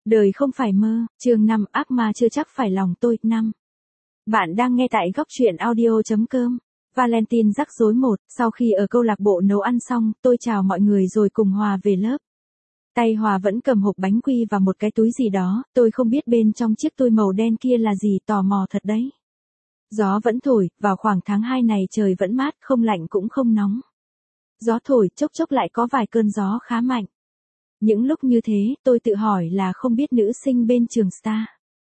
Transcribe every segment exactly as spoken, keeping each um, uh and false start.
Đời không phải mơ, chương năm ác ma chưa chắc phải lòng tôi, năm. Bạn đang nghe tại góc truyện audio.com. Valentine rắc rối một, sau khi ở câu lạc bộ nấu ăn xong, tôi chào mọi người rồi cùng Hòa về lớp. Tay Hòa vẫn cầm hộp bánh quy và một cái túi gì đó, tôi không biết bên trong chiếc túi màu đen kia là gì, tò mò thật đấy. Gió vẫn thổi, vào khoảng tháng hai này trời vẫn mát, không lạnh cũng không nóng. Gió thổi, chốc chốc lại có vài cơn gió khá mạnh. Những lúc như thế, tôi tự hỏi là không biết nữ sinh bên trường Star,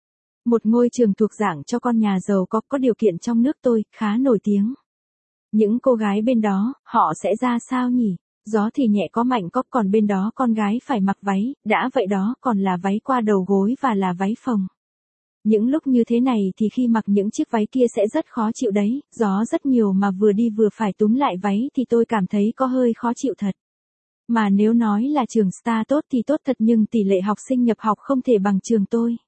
một ngôi trường thuộc dạng cho con nhà giàu có có điều kiện trong nước tôi, khá nổi tiếng. Những cô gái bên đó, họ sẽ ra sao nhỉ? Gió thì nhẹ có mạnh có, còn bên đó con gái phải mặc váy, đã vậy đó còn là váy qua đầu gối và là váy phồng. Những lúc như thế này thì khi mặc những chiếc váy kia sẽ rất khó chịu đấy, gió rất nhiều mà vừa đi vừa phải túm lại váy thì tôi cảm thấy có hơi khó chịu thật. Mà nếu nói là trường Star tốt thì tốt thật, nhưng tỷ lệ học sinh nhập học không thể bằng trường tôi.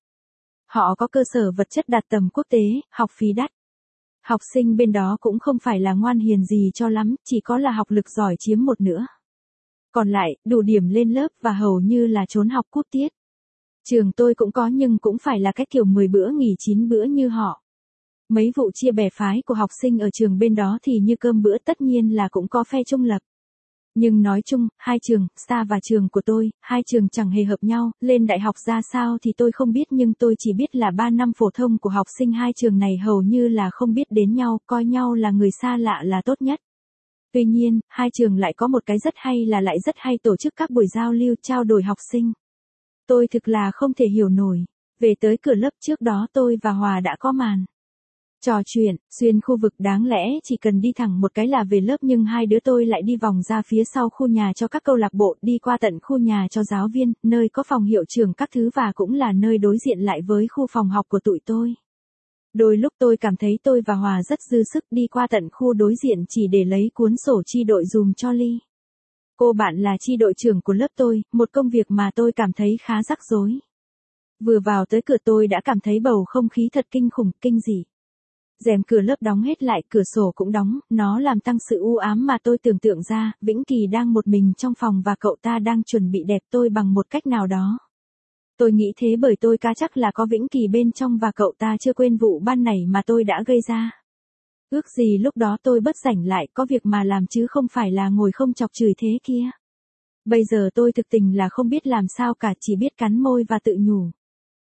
Họ có cơ sở vật chất đạt tầm quốc tế, học phí đắt. Học sinh bên đó cũng không phải là ngoan hiền gì cho lắm, chỉ có là học lực giỏi chiếm một nửa. Còn lại, đủ điểm lên lớp và hầu như là trốn học cúp tiết. Trường tôi cũng có nhưng cũng phải là cái kiểu mười bữa nghỉ chín bữa như họ. Mấy vụ chia bè phái của học sinh ở trường bên đó thì như cơm bữa, tất nhiên là cũng có phe trung lập. Nhưng nói chung, hai trường, Star và trường của tôi, hai trường chẳng hề hợp nhau, lên đại học ra sao thì tôi không biết, nhưng tôi chỉ biết là ba năm phổ thông của học sinh hai trường này hầu như là không biết đến nhau, coi nhau là người xa lạ là tốt nhất. Tuy nhiên, hai trường lại có một cái rất hay là lại rất hay tổ chức các buổi giao lưu, trao đổi học sinh. Tôi thực là không thể hiểu nổi. Về tới cửa lớp trước đó tôi và Hòa đã có màn trò chuyện, xuyên khu vực, đáng lẽ chỉ cần đi thẳng một cái là về lớp nhưng hai đứa tôi lại đi vòng ra phía sau khu nhà cho các câu lạc bộ, đi qua tận khu nhà cho giáo viên, nơi có phòng hiệu trưởng các thứ và cũng là nơi đối diện lại với khu phòng học của tụi tôi. Đôi lúc tôi cảm thấy tôi và Hòa rất dư sức đi qua tận khu đối diện chỉ để lấy cuốn sổ chi đội dùm cho Ly. Cô bạn là chi đội trưởng của lớp tôi, một công việc mà tôi cảm thấy khá rắc rối. Vừa vào tới cửa tôi đã cảm thấy bầu không khí thật kinh khủng, kinh dị. Rèm cửa lớp đóng hết lại, cửa sổ cũng đóng, nó làm tăng sự u ám mà tôi tưởng tượng ra. Vĩnh Kỳ đang một mình trong phòng và cậu ta đang chuẩn bị đẹp tôi bằng một cách nào đó. Tôi nghĩ thế bởi tôi cá chắc là có Vĩnh Kỳ bên trong và cậu ta chưa quên vụ ban nảy mà tôi đã gây ra. Ước gì lúc đó tôi bớt rảnh lại, có việc mà làm chứ không phải là ngồi không chọc chửi thế kia. Bây giờ tôi thực tình là không biết làm sao cả, chỉ biết cắn môi và tự nhủ.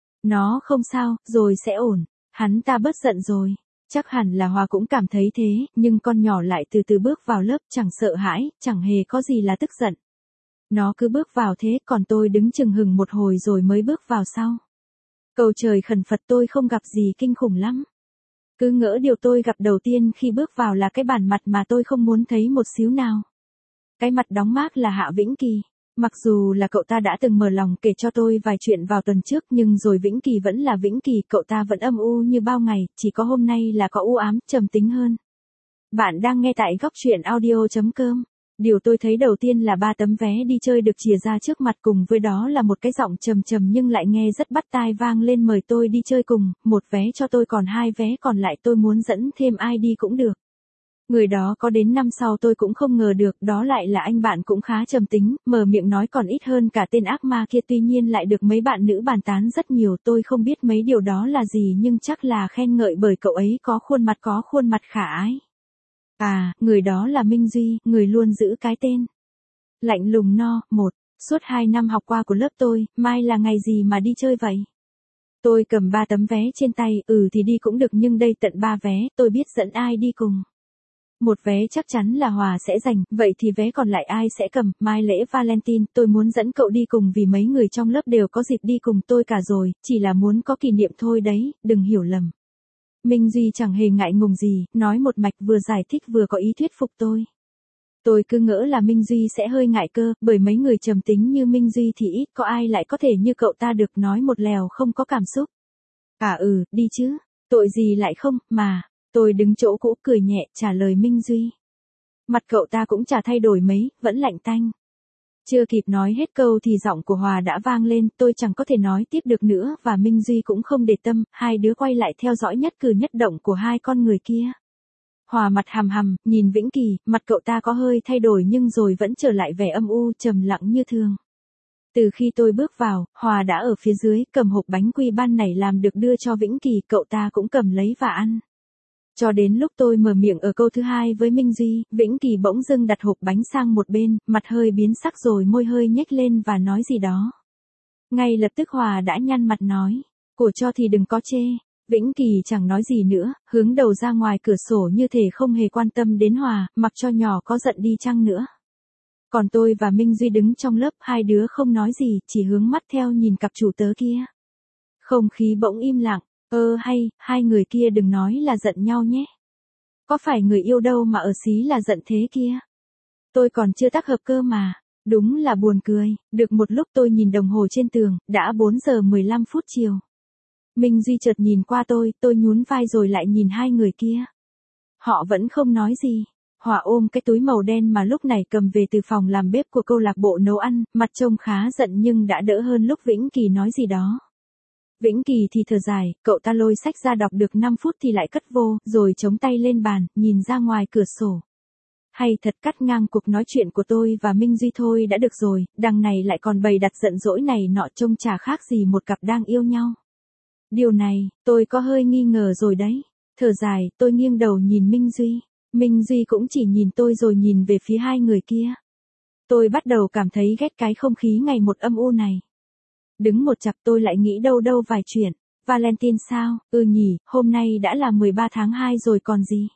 Nó không sao, rồi sẽ ổn, hắn ta bớt giận rồi. Chắc hẳn là Hòa cũng cảm thấy thế, nhưng con nhỏ lại từ từ bước vào lớp, chẳng sợ hãi, chẳng hề có gì là tức giận. Nó cứ bước vào thế, còn tôi đứng chừng hừng một hồi rồi mới bước vào sau. Cầu trời khẩn Phật tôi không gặp gì kinh khủng lắm. Cứ ngỡ điều tôi gặp đầu tiên khi bước vào là cái bản mặt mà tôi không muốn thấy một xíu nào. Cái mặt đóng mác là Hạ Vĩnh Kỳ. Mặc dù là cậu ta đã từng mở lòng kể cho tôi vài chuyện vào tuần trước, nhưng rồi Vĩnh Kỳ vẫn là Vĩnh Kỳ, cậu ta vẫn âm u như bao ngày, chỉ có hôm nay là có u ám, trầm tính hơn. Bạn đang nghe tại góc truyện audio.com. Điều tôi thấy đầu tiên là ba tấm vé đi chơi được chìa ra trước mặt, cùng với đó là một cái giọng trầm trầm nhưng lại nghe rất bắt tai vang lên mời tôi đi chơi cùng, một vé cho tôi còn hai vé còn lại tôi muốn dẫn thêm ai đi cũng được. Người đó có đến năm sau tôi cũng không ngờ được, đó lại là anh bạn cũng khá trầm tính, mở miệng nói còn ít hơn cả tên ác ma kia, tuy nhiên lại được mấy bạn nữ bàn tán rất nhiều. Tôi không biết mấy điều đó là gì nhưng chắc là khen ngợi bởi cậu ấy có khuôn mặt có khuôn mặt khả ái. À, người đó là Minh Duy, người luôn giữ cái tên lạnh lùng no, một. Suốt hai năm học qua của lớp tôi, mai là ngày gì mà đi chơi vậy? Tôi cầm ba tấm vé trên tay, ừ thì đi cũng được nhưng đây tận ba vé, tôi biết dẫn ai đi cùng. Một vé chắc chắn là Hòa sẽ giành, vậy thì vé còn lại ai sẽ cầm? Mai lễ Valentine, tôi muốn dẫn cậu đi cùng vì mấy người trong lớp đều có dịp đi cùng tôi cả rồi, chỉ là muốn có kỷ niệm thôi đấy, đừng hiểu lầm. Minh Duy chẳng hề ngại ngùng gì, nói một mạch, vừa giải thích vừa có ý thuyết phục tôi. Tôi cứ ngỡ là Minh Duy sẽ hơi ngại cơ, bởi mấy người trầm tính như Minh Duy thì ít có ai lại có thể như cậu ta được, nói một lèo không có cảm xúc. À ừ, đi chứ, tội gì lại không, mà. Tôi đứng chỗ cũ cười nhẹ, trả lời Minh Duy. Mặt cậu ta cũng chả thay đổi mấy, vẫn lạnh tanh. Chưa kịp nói hết câu thì giọng của Hòa đã vang lên, tôi chẳng có thể nói tiếp được nữa và Minh Duy cũng không để tâm, hai đứa quay lại theo dõi nhất cử nhất động của hai con người kia. Hòa mặt hằm hằm, nhìn Vĩnh Kỳ, mặt cậu ta có hơi thay đổi nhưng rồi vẫn trở lại vẻ âm u, trầm lặng như thường. Từ khi tôi bước vào, Hòa đã ở phía dưới, cầm hộp bánh quy ban nảy làm được đưa cho Vĩnh Kỳ, cậu ta cũng cầm lấy và ăn. Cho đến lúc tôi mở miệng ở câu thứ hai với Minh Duy, Vĩnh Kỳ bỗng dưng đặt hộp bánh sang một bên, mặt hơi biến sắc rồi môi hơi nhếch lên và nói gì đó. Ngay lập tức Hòa đã nhăn mặt nói, của cho thì đừng có chê. Vĩnh Kỳ chẳng nói gì nữa, hướng đầu ra ngoài cửa sổ như thể không hề quan tâm đến Hòa, mặc cho nhỏ có giận đi chăng nữa. Còn tôi và Minh Duy đứng trong lớp, hai đứa không nói gì, chỉ hướng mắt theo nhìn cặp chủ tớ kia. Không khí bỗng im lặng, ơ hay, hai người kia đừng nói là giận nhau nhé. Có phải người yêu đâu mà ở xí là giận thế kia. Tôi còn chưa tác hợp cơ mà. Đúng là buồn cười, được một lúc tôi nhìn đồng hồ trên tường, đã bốn giờ mười lăm phút chiều. Minh Duy chợt nhìn qua tôi, tôi nhún vai rồi lại nhìn hai người kia. Họ vẫn không nói gì. Hòa ôm cái túi màu đen mà lúc này cầm về từ phòng làm bếp của câu lạc bộ nấu ăn, mặt trông khá giận nhưng đã đỡ hơn lúc Vĩnh Kỳ nói gì đó. Vĩnh Kỳ thì thở dài, cậu ta lôi sách ra đọc được năm phút thì lại cất vô, rồi chống tay lên bàn, nhìn ra ngoài cửa sổ. Hay thật, cắt ngang cuộc nói chuyện của tôi và Minh Duy thôi đã được rồi, đằng này lại còn bày đặt giận dỗi này nọ, trông chả khác gì một cặp đang yêu nhau. Điều này, tôi có hơi nghi ngờ rồi đấy. Thở dài, tôi nghiêng đầu nhìn Minh Duy. Minh Duy cũng chỉ nhìn tôi rồi nhìn về phía hai người kia. Tôi bắt đầu cảm thấy ghét cái không khí ngày một âm u này. Đứng một chặp tôi lại nghĩ đâu đâu vài chuyện. Valentine sao? Ừ nhỉ, hôm nay đã là mười ba tháng hai rồi còn gì.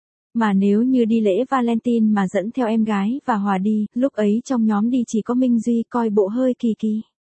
Mà nếu như đi lễ Valentine mà dẫn theo em gái và Hòa đi, lúc ấy trong nhóm đi chỉ có Minh Duy, coi bộ hơi kỳ kỳ.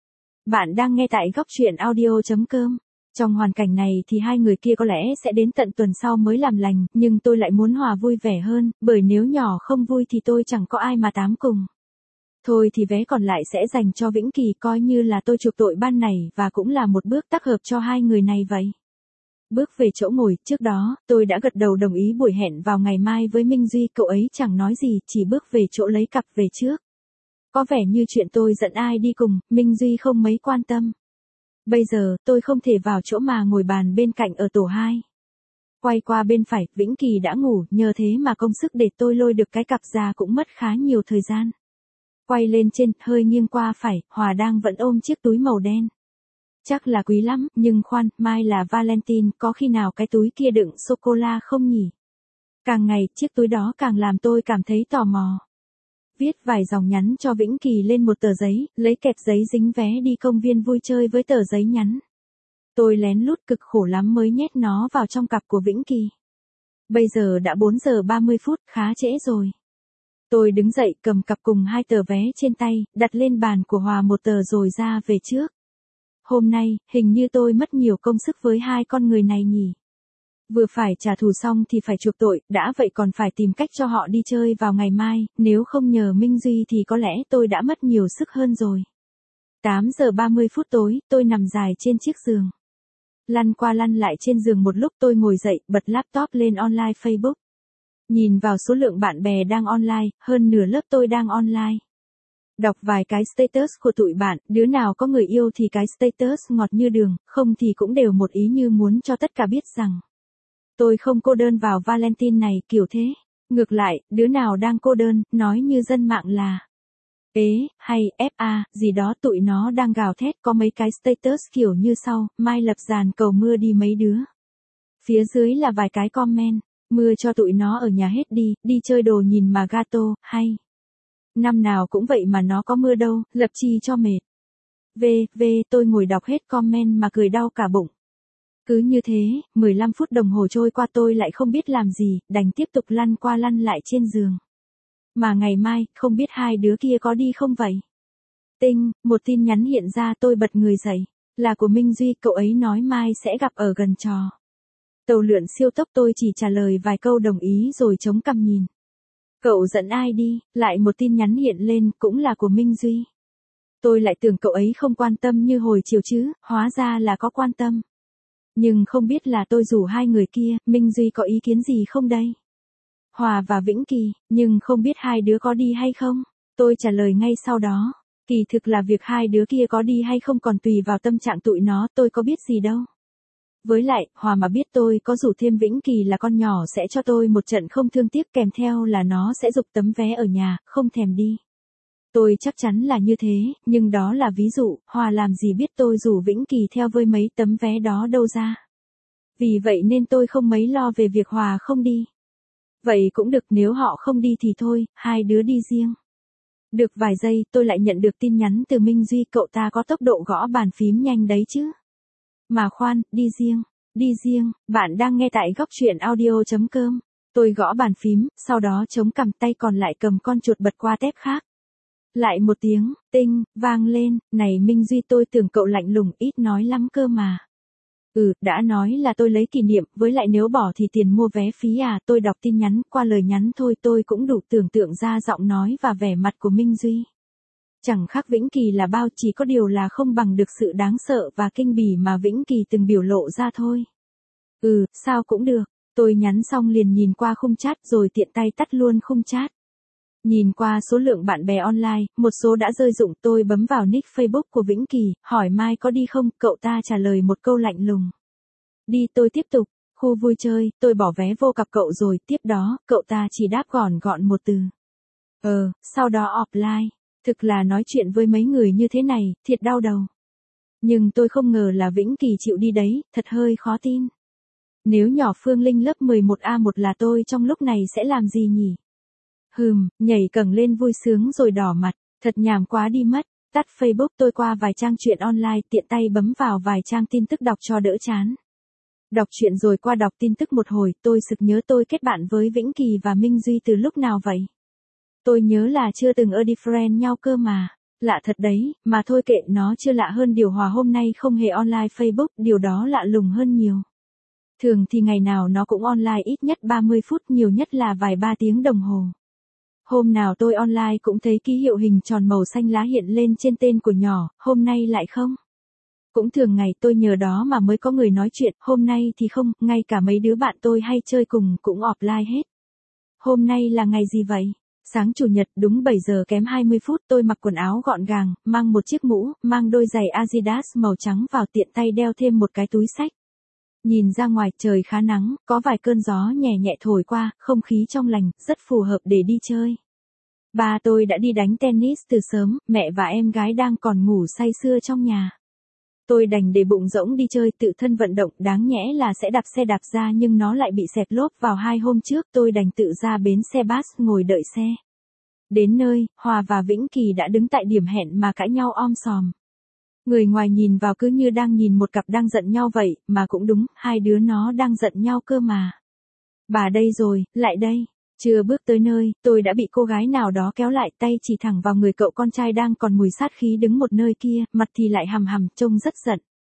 Bạn đang nghe tại góc truyện audio chấm com. Trong hoàn cảnh này thì hai người kia có lẽ sẽ đến tận tuần sau mới làm lành, nhưng tôi lại muốn Hòa vui vẻ hơn, bởi nếu nhỏ không vui thì tôi chẳng có ai mà tám cùng. Thôi thì vé còn lại sẽ dành cho Vĩnh Kỳ, coi như là tôi chuộc tội ban này và cũng là một bước tác hợp cho hai người này vậy. Bước về chỗ ngồi, trước đó, tôi đã gật đầu đồng ý buổi hẹn vào ngày mai với Minh Duy, cậu ấy chẳng nói gì, chỉ bước về chỗ lấy cặp về trước. Có vẻ như chuyện tôi dẫn ai đi cùng, Minh Duy không mấy quan tâm. Bây giờ, tôi không thể vào chỗ mà ngồi bàn bên cạnh ở tổ hai. Quay qua bên phải, Vĩnh Kỳ đã ngủ, nhờ thế mà công sức để tôi lôi được cái cặp ra cũng mất khá nhiều thời gian. Quay lên trên, hơi nghiêng qua phải, Hòa đang vẫn ôm chiếc túi màu đen. Chắc là quý lắm, nhưng khoan, mai là Valentine, có khi nào cái túi kia đựng sô-cô-la không nhỉ? Càng ngày, chiếc túi đó càng làm tôi cảm thấy tò mò. Viết vài dòng nhắn cho Vĩnh Kỳ lên một tờ giấy, lấy kẹp giấy dính vé đi công viên vui chơi với tờ giấy nhắn. Tôi lén lút cực khổ lắm mới nhét nó vào trong cặp của Vĩnh Kỳ. Bây giờ đã bốn giờ ba mươi phút, khá trễ rồi. Tôi đứng dậy cầm cặp cùng hai tờ vé trên tay, đặt lên bàn của Hòa một tờ rồi ra về trước. Hôm nay, hình như tôi mất nhiều công sức với hai con người này nhỉ. Vừa phải trả thù xong thì phải chuộc tội, đã vậy còn phải tìm cách cho họ đi chơi vào ngày mai, nếu không nhờ Minh Duy thì có lẽ tôi đã mất nhiều sức hơn rồi. tám giờ ba mươi phút tối, tôi nằm dài trên chiếc giường. Lăn qua lăn lại trên giường một lúc tôi ngồi dậy, bật laptop lên online Facebook. Nhìn vào số lượng bạn bè đang online, hơn nửa lớp tôi đang online. Đọc vài cái status của tụi bạn, đứa nào có người yêu thì cái status ngọt như đường, không thì cũng đều một ý như muốn cho tất cả biết rằng tôi không cô đơn vào Valentine này, kiểu thế. Ngược lại, đứa nào đang cô đơn, nói như dân mạng là ế, hay, ép a, gì đó, tụi nó đang gào thét, có mấy cái status kiểu như sau, mai lập dàn cầu mưa đi mấy đứa. Phía dưới là vài cái comment, mưa cho tụi nó ở nhà hết đi, đi chơi đồ nhìn mà gato, hay. Năm nào cũng vậy mà nó có mưa đâu, lập chi cho mệt. Về, về, tôi ngồi đọc hết comment mà cười đau cả bụng. Cứ như thế, mười lăm phút đồng hồ trôi qua tôi lại không biết làm gì, đành tiếp tục lăn qua lăn lại trên giường. Mà ngày mai, không biết hai đứa kia có đi không vậy? Tinh, một tin nhắn hiện ra, tôi bật người dậy. Là của Minh Duy, cậu ấy nói mai sẽ gặp ở gần trò tàu lượn siêu tốc, tôi chỉ trả lời vài câu đồng ý rồi chống cằm nhìn. Cậu dẫn ai đi? Lại một tin nhắn hiện lên, cũng là của Minh Duy. Tôi lại tưởng cậu ấy không quan tâm như hồi chiều chứ, hóa ra là có quan tâm. Nhưng không biết là tôi rủ hai người kia, Minh Duy có ý kiến gì không đây? Hòa và Vĩnh Kỳ, nhưng không biết hai đứa có đi hay không? Tôi trả lời ngay sau đó. Kỳ thực là việc hai đứa kia có đi hay không còn tùy vào tâm trạng tụi nó, tôi có biết gì đâu. Với lại, Hòa mà biết tôi có rủ thêm Vĩnh Kỳ là con nhỏ sẽ cho tôi một trận không thương tiếc, kèm theo là nó sẽ giục tấm vé ở nhà, không thèm đi. Tôi chắc chắn là như thế, nhưng đó là ví dụ, Hòa làm gì biết tôi rủ Vĩnh Kỳ theo với mấy tấm vé đó đâu ra. Vì vậy nên tôi không mấy lo về việc Hòa không đi. Vậy cũng được, nếu họ không đi thì thôi, hai đứa đi riêng. Được vài giây tôi lại nhận được tin nhắn từ Minh Duy, cậu ta có tốc độ gõ bàn phím nhanh đấy chứ. Mà khoan, đi riêng, đi riêng, bạn đang nghe tại góc truyện audio chấm com. Tôi gõ bàn phím, sau đó chống cằm, tay còn lại cầm con chuột bật qua tab khác. Lại một tiếng, tinh, vang lên, này Minh Duy, tôi tưởng cậu lạnh lùng ít nói lắm cơ mà. Ừ, đã nói là tôi lấy kỷ niệm, với lại nếu bỏ thì tiền mua vé phí à, tôi đọc tin nhắn, qua lời nhắn thôi tôi cũng đủ tưởng tượng ra giọng nói và vẻ mặt của Minh Duy. Chẳng khác Vĩnh Kỳ là bao, chỉ có điều là không bằng được sự đáng sợ và kinh bỉ mà Vĩnh Kỳ từng biểu lộ ra thôi. Ừ, sao cũng được, tôi nhắn xong liền nhìn qua khung chat rồi tiện tay tắt luôn khung chat. Nhìn qua số lượng bạn bè online, một số đã rơi rụng, tôi bấm vào nick Facebook của Vĩnh Kỳ, hỏi mai có đi không, cậu ta trả lời một câu lạnh lùng. Đi, tôi tiếp tục, khu vui chơi, tôi bỏ vé vô cặp cậu rồi, tiếp đó, cậu ta chỉ đáp gọn gọn một từ. Ờ, sau đó offline, thực là nói chuyện với mấy người như thế này, thiệt đau đầu. Nhưng tôi không ngờ là Vĩnh Kỳ chịu đi đấy, thật hơi khó tin. Nếu nhỏ Phương Linh lớp mười một A một là tôi trong lúc này sẽ làm gì nhỉ? Hừm, nhảy cầng lên vui sướng rồi đỏ mặt, thật nhàm quá đi mất, tắt Facebook tôi qua vài trang truyện online, tiện tay bấm vào vài trang tin tức đọc cho đỡ chán. Đọc truyện rồi qua đọc tin tức một hồi, tôi sực nhớ tôi kết bạn với Vĩnh Kỳ và Minh Duy từ lúc nào vậy? Tôi nhớ là chưa từng ơ đi friend nhau cơ mà, lạ thật đấy, mà thôi kệ, nó chưa lạ hơn điều Hòa hôm nay không hề online Facebook, điều đó lạ lùng hơn nhiều. Thường thì ngày nào nó cũng online ít nhất ba mươi phút, nhiều nhất là vài ba tiếng đồng hồ. Hôm nào tôi online cũng thấy ký hiệu hình tròn màu xanh lá hiện lên trên tên của nhỏ, hôm nay lại không. Cũng thường ngày tôi nhờ đó mà mới có người nói chuyện, hôm nay thì không, ngay cả mấy đứa bạn tôi hay chơi cùng cũng offline hết. Hôm nay là ngày gì vậy? Sáng chủ nhật, đúng bảy giờ kém hai mươi phút, tôi mặc quần áo gọn gàng, mang một chiếc mũ, mang đôi giày Adidas màu trắng vào, tiện tay đeo thêm một cái túi xách. Nhìn ra ngoài trời khá nắng, có vài cơn gió nhẹ nhẹ thổi qua, không khí trong lành, rất phù hợp để đi chơi. Ba tôi đã đi đánh tennis từ sớm, mẹ và em gái đang còn ngủ say sưa trong nhà. Tôi đành để bụng rỗng đi chơi, tự thân vận động, đáng nhẽ là sẽ đạp xe đạp ra nhưng nó lại bị xẹp lốp vào hai hôm trước, tôi đành tự ra bến xe bus ngồi đợi xe. Đến nơi, Hòa và Vĩnh Kỳ đã đứng tại điểm hẹn mà cãi nhau om sòm. Người ngoài nhìn vào cứ như đang nhìn một cặp đang giận nhau vậy, mà cũng đúng, hai đứa nó đang giận nhau cơ mà. Bà đây rồi, lại đây. Chưa bước tới nơi, tôi đã bị cô gái nào đó kéo lại, tay chỉ thẳng vào người cậu con trai đang còn mùi sát khí đứng một nơi kia, mặt thì lại hầm hầm, trông rất giận.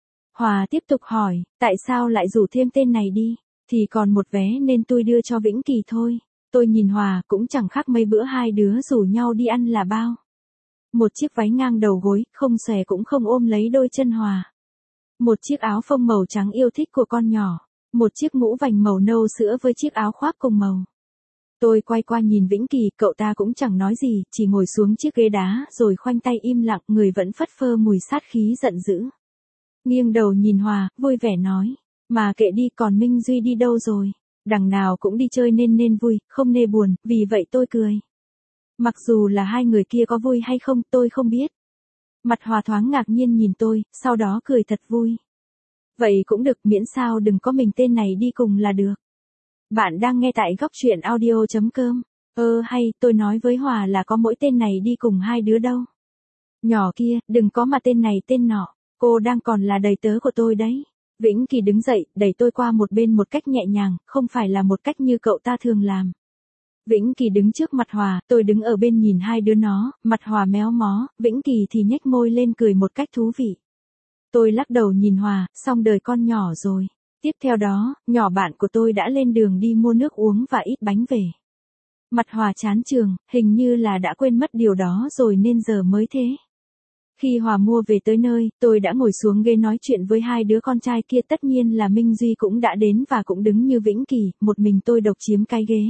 Hòa tiếp tục hỏi, tại sao lại rủ thêm tên này đi, thì còn một vé nên tôi đưa cho Vĩnh Kỳ thôi. Tôi nhìn Hòa, cũng chẳng khác mấy bữa hai đứa rủ nhau đi ăn là bao. Một chiếc váy ngang đầu gối, không xòe cũng không ôm lấy đôi chân Hòa. Một chiếc áo phông màu trắng yêu thích của con nhỏ. Một chiếc mũ vành màu nâu sữa với chiếc áo khoác cùng màu. Tôi quay qua nhìn Vĩnh Kỳ, cậu ta cũng chẳng nói gì, chỉ ngồi xuống chiếc ghế đá rồi khoanh tay im lặng, người vẫn phất phơ mùi sát khí giận dữ. Nghiêng đầu nhìn Hòa, vui vẻ nói, mà kệ đi, còn Minh Duy đi đâu rồi? Đằng nào cũng đi chơi nên nên vui, không nê buồn, vì vậy tôi cười. Mặc dù là hai người kia có vui hay không tôi không biết. Mặt Hòa thoáng ngạc nhiên nhìn tôi, sau đó cười thật vui. Vậy cũng được, miễn sao đừng có mình tên này đi cùng là được. Bạn đang nghe tại góc truyện audio chấm com. Ơ hay, tôi nói với Hòa là có mỗi tên này đi cùng hai đứa đâu. Nhỏ kia, đừng có mà tên này tên nọ, cô đang còn là đầy tớ của tôi đấy. Vĩnh Kỳ đứng dậy, đẩy tôi qua một bên một cách nhẹ nhàng, không phải là một cách như cậu ta thường làm. Vĩnh Kỳ đứng trước mặt Hòa, tôi đứng ở bên nhìn hai đứa nó, mặt Hòa méo mó, Vĩnh Kỳ thì nhếch môi lên cười một cách thú vị. Tôi lắc đầu nhìn Hòa, xong đời con nhỏ rồi. Tiếp theo đó, nhỏ bạn của tôi đã lên đường đi mua nước uống và ít bánh về. Mặt Hòa chán chường, hình như là đã quên mất điều đó rồi nên giờ mới thế. Khi Hòa mua về tới nơi, tôi đã ngồi xuống ghế nói chuyện với hai đứa con trai kia, tất nhiên là Minh Duy cũng đã đến và cũng đứng như Vĩnh Kỳ, một mình tôi độc chiếm cái ghế.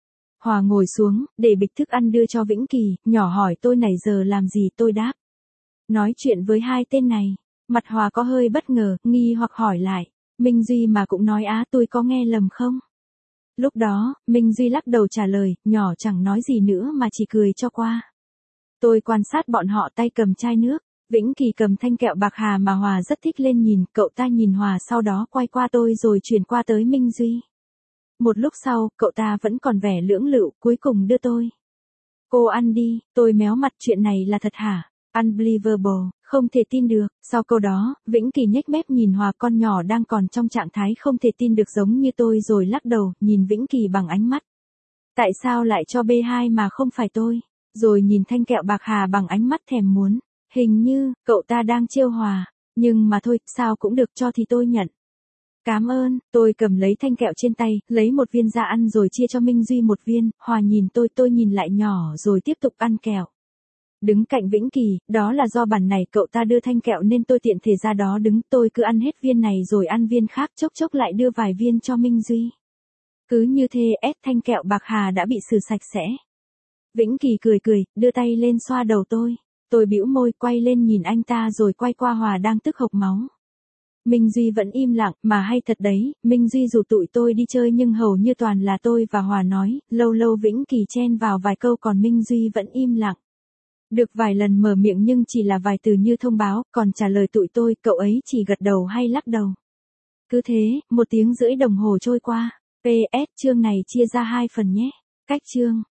Hòa ngồi xuống, để bịch thức ăn đưa cho Vĩnh Kỳ, nhỏ hỏi tôi nãy giờ làm gì, tôi đáp. Nói chuyện với hai tên này, mặt Hòa có hơi bất ngờ, nghi hoặc hỏi lại, Minh Duy mà cũng nói á, tôi có nghe lầm không? Lúc đó, Minh Duy lắc đầu trả lời, nhỏ chẳng nói gì nữa mà chỉ cười cho qua. Tôi quan sát bọn họ tay cầm chai nước. Vĩnh Kỳ cầm thanh kẹo bạc hà mà Hòa rất thích lên nhìn, cậu ta nhìn Hòa sau đó quay qua tôi rồi chuyển qua tới Minh Duy. Một lúc sau, cậu ta vẫn còn vẻ lưỡng lự, cuối cùng đưa tôi. Cô ăn đi, tôi méo mặt, chuyện này là thật hả? Unbelievable, không thể tin được. Sau câu đó, Vĩnh Kỳ nhếch mép nhìn Hòa, con nhỏ đang còn trong trạng thái không thể tin được giống như tôi, rồi lắc đầu, nhìn Vĩnh Kỳ bằng ánh mắt. Tại sao lại cho bê hai mà không phải tôi? Rồi nhìn thanh kẹo bạc hà bằng ánh mắt thèm muốn. Hình như, cậu ta đang trêu Hòa. Nhưng mà thôi, sao cũng được, cho thì tôi nhận. Cảm ơn, tôi cầm lấy thanh kẹo trên tay, lấy một viên ra ăn rồi chia cho Minh Duy một viên. Hòa nhìn tôi, tôi nhìn lại nhỏ rồi tiếp tục ăn kẹo. Đứng cạnh Vĩnh Kỳ, đó là do bản này cậu ta đưa thanh kẹo nên tôi tiện thể ra đó đứng, tôi cứ ăn hết viên này rồi ăn viên khác, chốc chốc lại đưa vài viên cho Minh Duy. Cứ như thế, ép thanh kẹo bạc hà đã bị xử sạch sẽ. Vĩnh Kỳ cười cười, đưa tay lên xoa đầu tôi. Tôi bĩu môi, quay lên nhìn anh ta rồi quay qua Hòa đang tức hộc máu. Minh Duy vẫn im lặng, mà hay thật đấy, Minh Duy rủ tụi tôi đi chơi nhưng hầu như toàn là tôi và Hòa nói, lâu lâu Vĩnh Kỳ chen vào vài câu còn Minh Duy vẫn im lặng. Được vài lần mở miệng nhưng chỉ là vài từ như thông báo, còn trả lời tụi tôi, cậu ấy chỉ gật đầu hay lắc đầu. Cứ thế, một tiếng rưỡi đồng hồ trôi qua. pê ét chương này chia ra hai phần nhé. Cách chương